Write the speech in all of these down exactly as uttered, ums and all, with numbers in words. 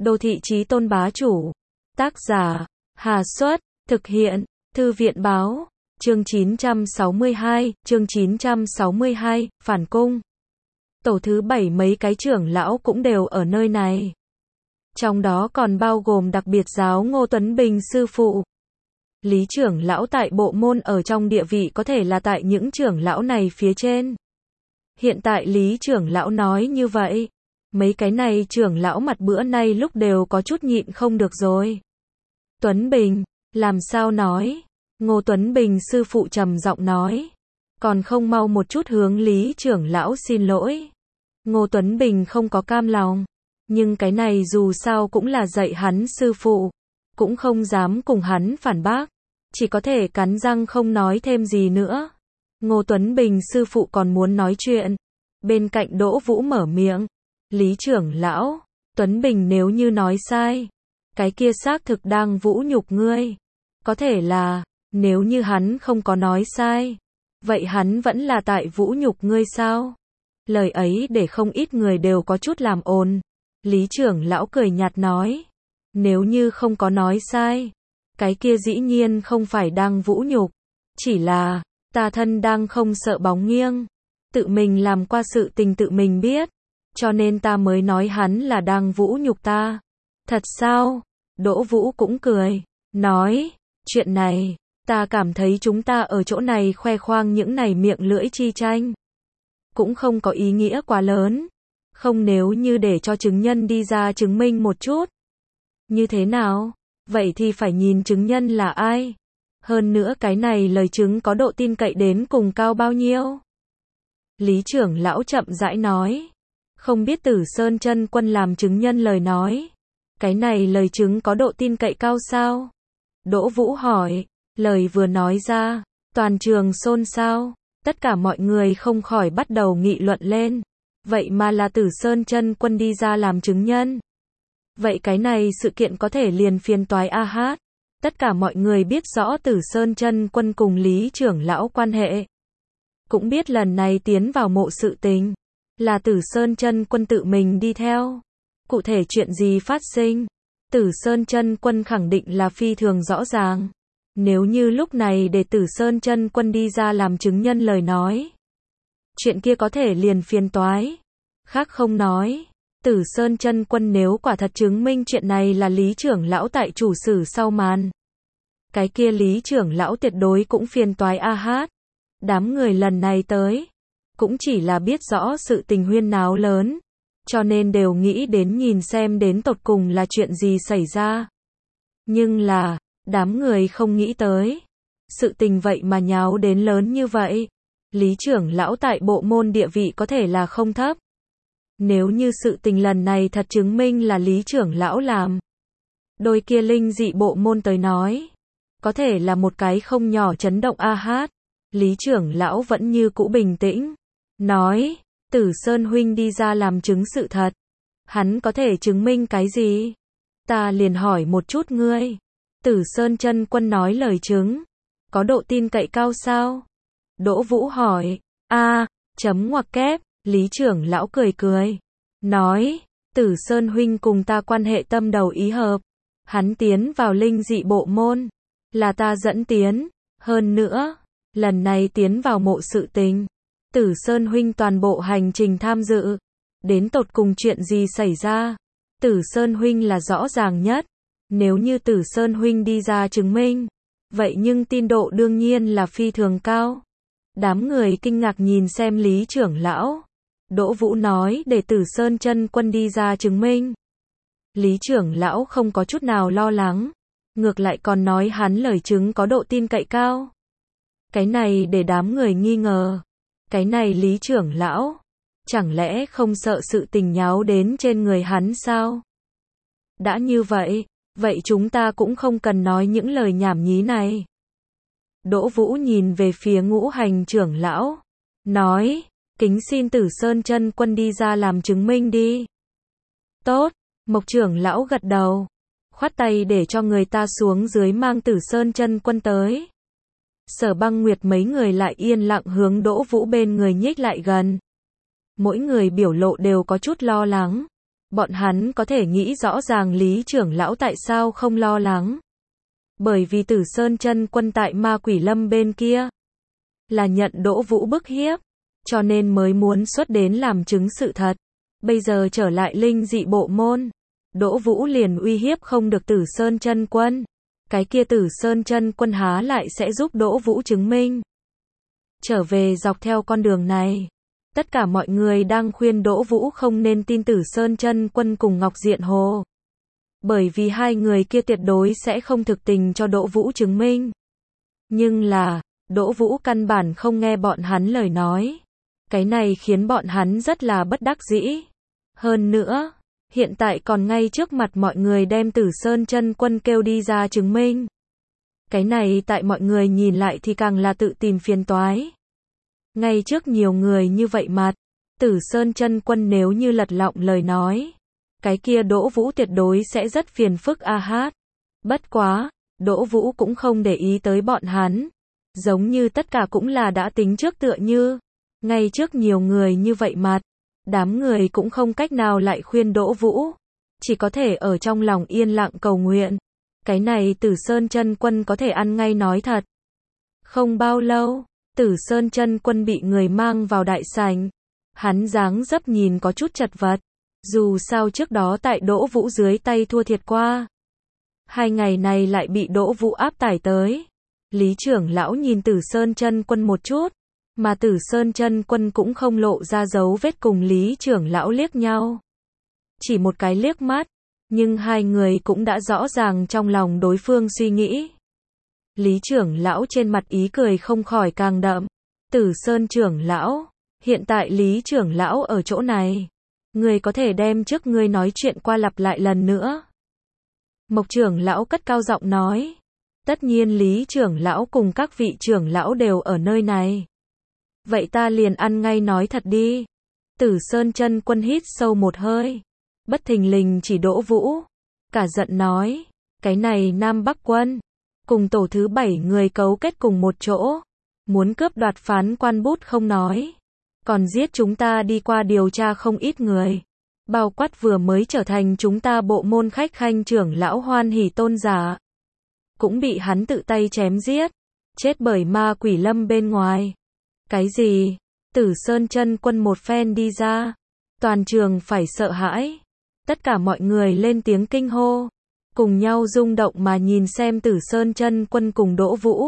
Đô thị chí tôn bá chủ. Tác giả, Hà Xuất, thực hiện, Thư viện báo, chương chín trăm sáu mươi hai, chương chín trăm sáu mươi hai, phản cung. Tổ thứ bảy mấy cái trưởng lão cũng đều ở nơi này. Trong đó còn bao gồm đặc biệt giáo Ngô Tuấn Bình sư phụ. Lý trưởng lão tại bộ môn ở trong địa vị có thể là tại những trưởng lão này phía trên. Hiện tại Lý trưởng lão nói như vậy, mấy cái này trưởng lão mặt bữa nay lúc đều có chút nhịn không được rồi. Tuấn Bình, làm sao nói? Ngô Tuấn Bình sư phụ trầm giọng nói, còn không mau một chút hướng Lý trưởng lão xin lỗi. Ngô Tuấn Bình không có cam lòng, nhưng cái này dù sao cũng là dạy hắn sư phụ, cũng không dám cùng hắn phản bác, chỉ có thể cắn răng không nói thêm gì nữa. Ngô Tuấn Bình sư phụ còn muốn nói chuyện, bên cạnh Đỗ Vũ mở miệng, Lý trưởng lão, Tuấn Bình nếu như nói sai, cái kia xác thực đang vũ nhục ngươi. Có thể là, nếu như hắn không có nói sai, vậy hắn vẫn là tại vũ nhục ngươi sao? Lời ấy để không ít người đều có chút làm ồn. Lý trưởng lão cười nhạt nói, nếu như không có nói sai, cái kia dĩ nhiên không phải đang vũ nhục, chỉ là, ta thân đang không sợ bóng nghiêng, tự mình làm qua sự tình tự mình biết, cho nên ta mới nói hắn là đang vũ nhục ta. Thật sao? Đỗ Vũ cũng cười, nói, chuyện này, ta cảm thấy chúng ta ở chỗ này khoe khoang những này miệng lưỡi chi tranh, cũng không có ý nghĩa quá lớn, không nếu như để cho chứng nhân đi ra chứng minh một chút. Như thế nào? Vậy thì phải nhìn chứng nhân là ai. Hơn nữa cái này lời chứng có độ tin cậy đến cùng cao bao nhiêu? Lý trưởng lão chậm rãi nói, không biết Tử Sơn Chân Quân làm chứng nhân lời nói, cái này lời chứng có độ tin cậy cao sao? Đỗ Vũ hỏi, lời vừa nói ra, toàn trường xôn xao, tất cả mọi người không khỏi bắt đầu nghị luận lên. Vậy mà là Tử Sơn Chân Quân đi ra làm chứng nhân. Vậy cái này sự kiện có thể liền phiền toái a hát. Tất cả mọi người biết rõ Tử Sơn Chân Quân cùng Lý trưởng lão quan hệ. Cũng biết lần này tiến vào mộ sự tình, là Tử Sơn Chân Quân tự mình đi theo. Cụ thể chuyện gì phát sinh, Tử Sơn Chân Quân khẳng định là phi thường rõ ràng. Nếu như lúc này để Tử Sơn Chân Quân đi ra làm chứng nhân lời nói, chuyện kia có thể liền phiền toái. Khác không nói, Tử Sơn Chân Quân nếu quả thật chứng minh chuyện này là Lý trưởng lão tại chủ sử sau màn, cái kia Lý trưởng lão tuyệt đối cũng phiền toái a hát. Đám người lần này tới, cũng chỉ là biết rõ sự tình huyên náo lớn, cho nên đều nghĩ đến nhìn xem đến tột cùng là chuyện gì xảy ra. Nhưng là, đám người không nghĩ tới, sự tình vậy mà nháo đến lớn như vậy. Lý trưởng lão tại bộ môn địa vị có thể là không thấp. Nếu như sự tình lần này thật chứng minh là Lý trưởng lão làm, đôi kia linh dị bộ môn tới nói, có thể là một cái không nhỏ chấn động a hát. Lý trưởng lão vẫn như cũ bình tĩnh, nói, Tử Sơn huynh đi ra làm chứng sự thật, hắn có thể chứng minh cái gì? Ta liền hỏi một chút ngươi, Tử Sơn Chân Quân nói lời chứng, có độ tin cậy cao sao? Đỗ Vũ hỏi, a, chấm ngoặc kép. Lý trưởng lão cười cười, nói, Tử Sơn huynh cùng ta quan hệ tâm đầu ý hợp, hắn tiến vào linh dị bộ môn, là ta dẫn tiến, hơn nữa, lần này tiến vào mộ sự tình, Tử Sơn huynh toàn bộ hành trình tham dự, đến tột cùng chuyện gì xảy ra, Tử Sơn huynh là rõ ràng nhất, nếu như Tử Sơn huynh đi ra chứng minh, vậy nhưng tin độ đương nhiên là phi thường cao. Đám người kinh ngạc nhìn xem Lý trưởng lão. Đỗ Vũ nói để Tử Sơn Chân Quân đi ra chứng minh. Lý trưởng lão không có chút nào lo lắng, ngược lại còn nói hắn lời chứng có độ tin cậy cao. Cái này để đám người nghi ngờ. Cái này Lý trưởng lão, chẳng lẽ không sợ sự tình nháo đến trên người hắn sao? Đã như vậy, vậy chúng ta cũng không cần nói những lời nhảm nhí này. Đỗ Vũ nhìn về phía Ngũ Hành trưởng lão, nói, kính xin Tử Sơn Chân Quân đi ra làm chứng minh đi. Tốt, Mộc trưởng lão gật đầu, khoát tay để cho người ta xuống dưới mang Tử Sơn Chân Quân tới. Sở Băng Nguyệt mấy người lại yên lặng hướng Đỗ Vũ bên người nhích lại gần. Mỗi người biểu lộ đều có chút lo lắng. Bọn hắn có thể nghĩ rõ ràng Lý trưởng lão tại sao không lo lắng. Bởi vì Tử Sơn Chân Quân tại Ma Quỷ Lâm bên kia là nhận Đỗ Vũ bức hiếp, cho nên mới muốn xuất đến làm chứng sự thật. Bây giờ trở lại linh dị bộ môn, Đỗ Vũ liền uy hiếp không được Tử Sơn Chân Quân. Cái kia Tử Sơn Chân Quân há lại sẽ giúp Đỗ Vũ chứng minh. Trở về dọc theo con đường này, tất cả mọi người đang khuyên Đỗ Vũ không nên tin Tử Sơn Chân Quân cùng Ngọc Diện Hồ. Bởi vì hai người kia tuyệt đối sẽ không thực tình cho Đỗ Vũ chứng minh. Nhưng là, Đỗ Vũ căn bản không nghe bọn hắn lời nói. Cái này khiến bọn hắn rất là bất đắc dĩ. Hơn nữa, hiện tại còn ngay trước mặt mọi người đem Tử Sơn Chân Quân kêu đi ra chứng minh. Cái này tại mọi người nhìn lại thì càng là tự tìm phiền toái. Ngay trước nhiều người như vậy mặt, Tử Sơn Chân Quân nếu như lật lọng lời nói, cái kia Đỗ Vũ tuyệt đối sẽ rất phiền phức a hát. Bất quá, Đỗ Vũ cũng không để ý tới bọn hắn. Giống như tất cả cũng là đã tính trước tựa như. Ngay trước nhiều người như vậy mặt, đám người cũng không cách nào lại khuyên Đỗ Vũ. Chỉ có thể ở trong lòng yên lặng cầu nguyện. Cái này Tử Sơn Chân Quân có thể ăn ngay nói thật. Không bao lâu, Tử Sơn Chân Quân bị người mang vào đại sảnh. Hắn dáng dấp nhìn có chút chật vật. Dù sao trước đó tại Đỗ Vũ dưới tay thua thiệt qua. Hai ngày này lại bị Đỗ Vũ áp tải tới. Lý trưởng lão nhìn Tử Sơn Chân Quân một chút. Mà Tử Sơn Chân Quân cũng không lộ ra dấu vết cùng Lý trưởng lão liếc nhau. Chỉ một cái liếc mắt. Nhưng hai người cũng đã rõ ràng trong lòng đối phương suy nghĩ. Lý trưởng lão trên mặt ý cười không khỏi càng đậm. Tử Sơn trưởng lão, hiện tại Lý trưởng lão ở chỗ này. Người có thể đem trước ngươi nói chuyện qua lặp lại lần nữa. Mộc trưởng lão cất cao giọng nói. Tất nhiên Lý trưởng lão cùng các vị trưởng lão đều ở nơi này. Vậy ta liền ăn ngay nói thật đi. Tử Sơn Chân Quân hít sâu một hơi. Bất thình lình chỉ Đỗ Vũ. Cả giận nói. Cái này Nam Bắc Quân. Cùng tổ thứ bảy người cấu kết cùng một chỗ. Muốn cướp đoạt phán quan bút không nói. Còn giết chúng ta đi qua điều tra không ít người. Bao quát vừa mới trở thành chúng ta bộ môn khách khanh trưởng lão Hoan Hỷ Tôn giả. Cũng bị hắn tự tay chém giết. Chết bởi Ma Quỷ Lâm bên ngoài. Cái gì? Tử Sơn Chân Quân một phen đi ra. Toàn trường phải sợ hãi. Tất cả mọi người lên tiếng kinh hô. Cùng nhau rung động mà nhìn xem Tử Sơn Chân Quân cùng Đỗ Vũ.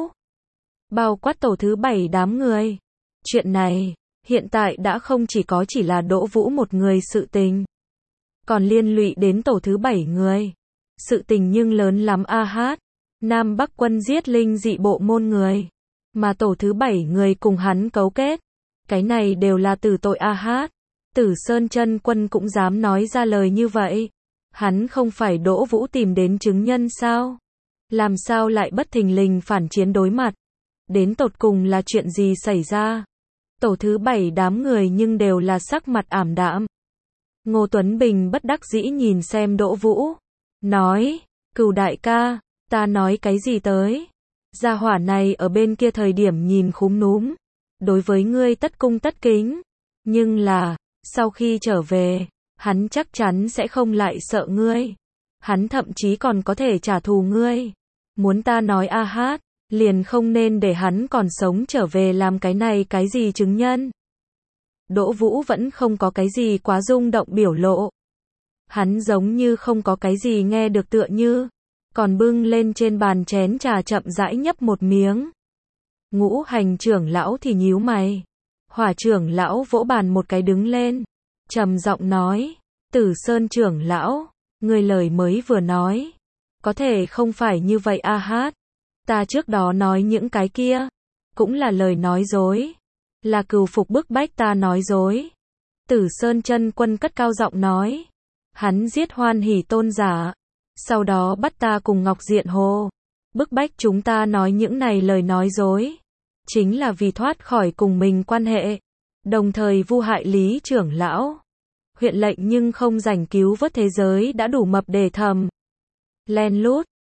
Bao quát tổ thứ bảy đám người. Chuyện này, hiện tại đã không chỉ có chỉ là Đỗ Vũ một người sự tình. Còn liên lụy đến tổ thứ bảy người. Sự tình nhưng lớn lắm a hát. Nam Bắc Quân giết linh dị bộ môn người. Mà tổ thứ bảy người cùng hắn cấu kết. Cái này đều là tử tội a hát. Tử Sơn Chân Quân cũng dám nói ra lời như vậy. Hắn không phải Đỗ Vũ tìm đến chứng nhân sao? Làm sao lại bất thình lình phản chiến đối mặt? Đến tột cùng là chuyện gì xảy ra? Tổ thứ bảy đám người nhưng đều là sắc mặt ảm đạm. Ngô Tuấn Bình bất đắc dĩ nhìn xem Đỗ Vũ. Nói, Cửu đại ca, ta nói cái gì tới? Gia hỏa này ở bên kia thời điểm nhìn khúm núm. Đối với ngươi tất cung tất kính. Nhưng là, sau khi trở về, hắn chắc chắn sẽ không lại sợ ngươi. Hắn thậm chí còn có thể trả thù ngươi. Muốn ta nói a hát, liền không nên để hắn còn sống trở về làm cái này cái gì chứng nhân. Đỗ Vũ vẫn không có cái gì quá rung động biểu lộ. Hắn giống như không có cái gì nghe được tựa như. Còn bưng lên trên bàn chén trà chậm rãi nhấp một miếng. Ngũ hành trưởng lão thì nhíu mày. Hỏa trưởng lão vỗ bàn một cái đứng lên. Trầm giọng nói. Tử Sơn trưởng lão, người lời mới vừa nói. Có thể không phải như vậy a hát. Ta trước đó nói những cái kia. Cũng là lời nói dối. Là cừu phục bức bách ta nói dối. Tử Sơn Chân Quân cất cao giọng nói. Hắn giết Hoan Hỷ Tôn giả. Sau đó bắt ta cùng Ngọc Diện Hồ. Bức bách chúng ta nói những này lời nói dối. Chính là vì thoát khỏi cùng mình quan hệ. Đồng thời vu hại Lý trưởng lão. Huyện lệnh nhưng không rảnh cứu vớt thế giới đã đủ mập để thầm. Len lút.